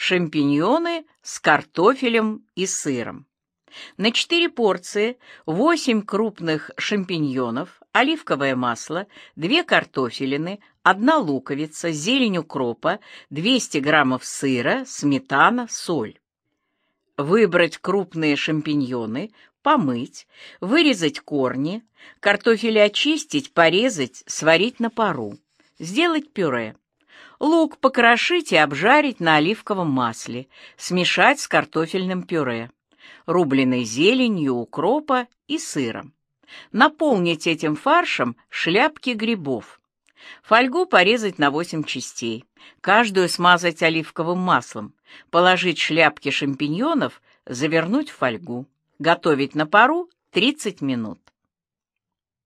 шампиньоны с картофелем и сыром. На 4 порции 8 крупных шампиньонов, оливковое масло, 2 картофелины, 1 луковица, зелень укропа, 200 граммов сыра, сметана, соль. Выбрать крупные шампиньоны, помыть, вырезать корни, картофель очистить, порезать, сварить на пару. Сделать пюре. Лук покрошить и обжарить на оливковом масле, смешать с картофельным пюре, рубленой зеленью, укропа и сыром. Наполнить этим фаршем шляпки грибов. Фольгу порезать на 8 частей, каждую смазать оливковым маслом, положить шляпки шампиньонов, завернуть в фольгу. Готовить на пару 30 минут.